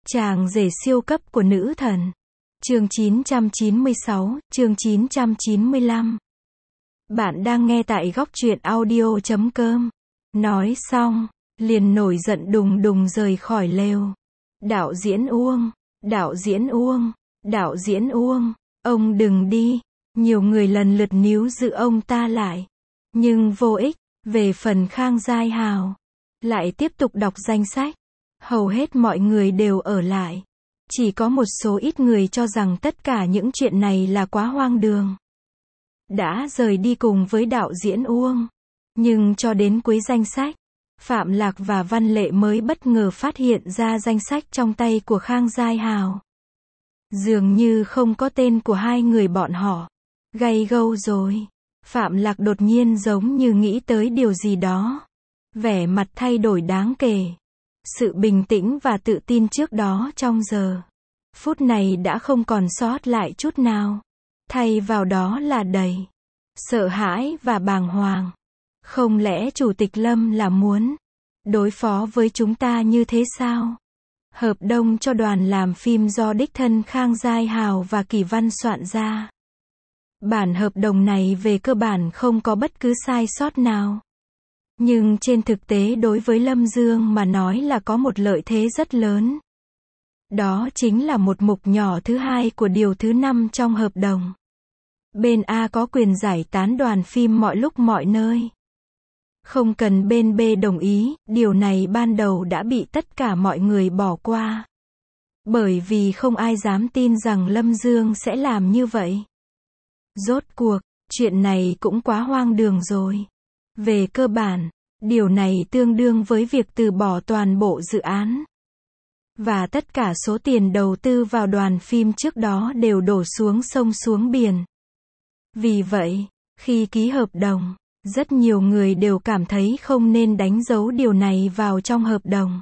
Chàng rể siêu cấp của nữ thần. Chương 996, chương 995. Bạn đang nghe tại góc truyện audio.com. Nói xong, liền nổi giận đùng đùng rời khỏi lều. Đạo diễn Uông, đạo diễn Uông, đạo diễn Uông, ông đừng đi. Nhiều người lần lượt níu giữ ông ta lại. Nhưng vô ích, về phần Khang Giai Hào. Lại tiếp tục đọc danh sách. Hầu hết mọi người đều ở lại. Chỉ có một số ít người cho rằng tất cả những chuyện này là quá hoang đường. Đã rời đi cùng với đạo diễn Uông. Nhưng cho đến cuối danh sách, Phạm Lạc và Văn Lệ mới bất ngờ phát hiện ra danh sách trong tay của Khang Giai Hào. Dường như không có tên của hai người bọn họ. Gay gâu rồi. Phạm Lạc đột nhiên giống như nghĩ tới điều gì đó. Vẻ mặt thay đổi đáng kể. Sự bình tĩnh và tự tin trước đó trong giờ phút này đã không còn sót lại chút nào. Thay vào đó là đầy sợ hãi và bàng hoàng. Không lẽ Chủ tịch Lâm là muốn đối phó với chúng ta như thế sao? Hợp đồng cho đoàn làm phim do đích thân Khang Giai Hào và Kỳ Văn soạn ra. Bản hợp đồng này về cơ bản không có bất cứ sai sót nào. Nhưng trên thực tế đối với Lâm Dương mà nói là có một lợi thế rất lớn. Đó chính là một mục nhỏ thứ hai của điều thứ 5 trong hợp đồng. Bên A có quyền giải tán đoàn phim mọi lúc mọi nơi. Không cần bên B đồng ý, điều này ban đầu đã bị tất cả mọi người bỏ qua. Bởi vì không ai dám tin rằng Lâm Dương sẽ làm như vậy. Rốt cuộc, chuyện này cũng quá hoang đường rồi. Về cơ bản, điều này tương đương với việc từ bỏ toàn bộ dự án. Và tất cả số tiền đầu tư vào đoàn phim trước đó đều đổ xuống sông xuống biển. Vì vậy, khi ký hợp đồng, rất nhiều người đều cảm thấy không nên đánh dấu điều này vào trong hợp đồng.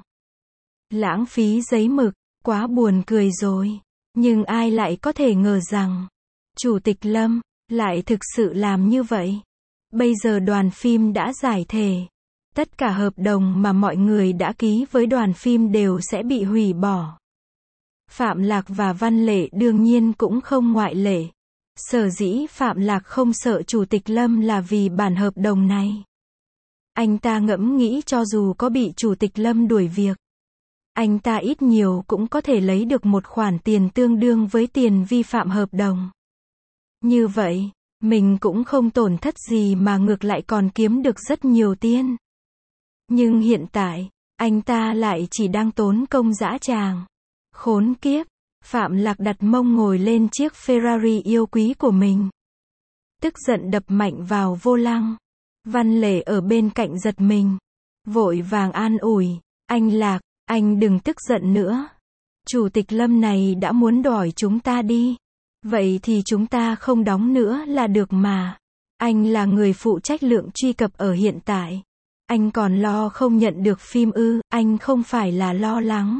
Lãng phí giấy mực, quá buồn cười rồi. Nhưng ai lại có thể ngờ rằng Chủ tịch Lâm lại thực sự làm như vậy. Bây giờ đoàn phim đã giải thể. Tất cả hợp đồng mà mọi người đã ký với đoàn phim đều sẽ bị hủy bỏ. Phạm Lạc và Văn Lệ đương nhiên cũng không ngoại lệ. Sở dĩ Phạm Lạc không sợ Chủ tịch Lâm là vì bản hợp đồng này. Anh ta ngẫm nghĩ cho dù có bị Chủ tịch Lâm đuổi việc, anh ta ít nhiều cũng có thể lấy được một khoản tiền tương đương với tiền vi phạm hợp đồng. Như vậy, mình cũng không tổn thất gì mà ngược lại còn kiếm được rất nhiều tiền. Nhưng hiện tại, anh ta lại chỉ đang tốn công dã tràng. Khốn kiếp, Phạm Lạc đặt mông ngồi lên chiếc Ferrari yêu quý của mình. Tức giận đập mạnh vào vô lăng. Văn Lệ ở bên cạnh giật mình. Vội vàng an ủi, anh Lạc, anh đừng tức giận nữa. Chủ tịch Lâm này đã muốn đòi chúng ta đi. Vậy thì chúng ta không đóng nữa là được mà. Anh là người phụ trách lượng truy cập ở hiện tại. Anh còn lo không nhận được phim ư, anh không phải là lo lắng.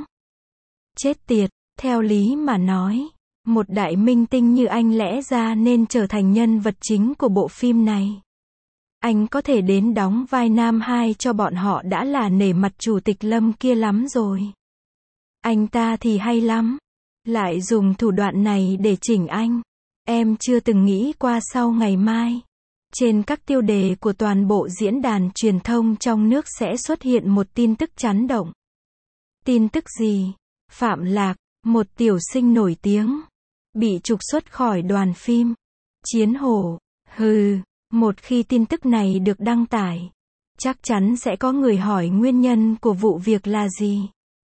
Chết tiệt, theo lý mà nói, một đại minh tinh như anh lẽ ra nên trở thành nhân vật chính của bộ phim này. Anh có thể đến đóng vai nam 2 cho bọn họ đã là nể mặt Chủ tịch Lâm kia lắm rồi. Anh ta thì hay lắm. Lại dùng thủ đoạn này để chỉnh anh. Em chưa từng nghĩ qua sau ngày mai. Trên các tiêu đề của toàn bộ diễn đàn truyền thông trong nước sẽ xuất hiện một tin tức chấn động. Tin tức gì? Phạm Lạc, một tiểu sinh nổi tiếng, bị trục xuất khỏi đoàn phim. Chiến hổ. Hừ, một khi tin tức này được đăng tải, chắc chắn sẽ có người hỏi nguyên nhân của vụ việc là gì.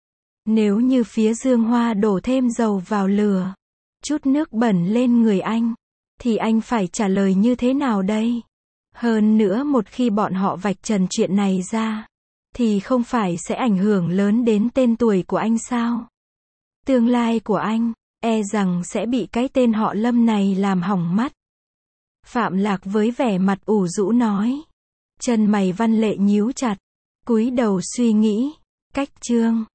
Nếu như phía Dương Hoa đổ thêm dầu vào lửa, chút nước bẩn lên người anh, thì anh phải trả lời như thế nào đây? Hơn nữa một khi bọn họ vạch trần chuyện này ra, thì không phải sẽ ảnh hưởng lớn đến tên tuổi của anh sao? Tương lai của anh, e rằng sẽ bị cái tên họ Lâm này làm hỏng mắt. Phạm Lạc với vẻ mặt ủ rũ nói. Chân mày Văn Lệ nhíu chặt, cúi đầu suy nghĩ. Cách chương